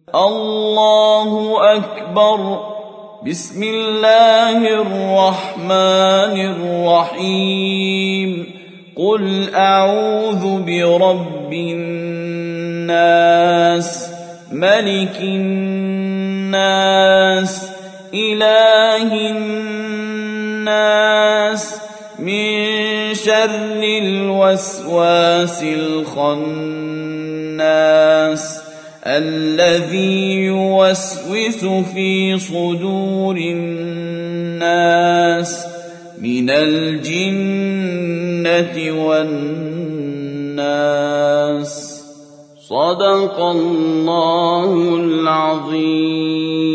الله أكبر. بسم الله الرحمن الرحيم. قل أعوذ برب الناس ملك الناس إله الناس من شر الوسواس الخناس الذي يوسوس في صدور الناس من الجنة والناس. صدق الله العظيم.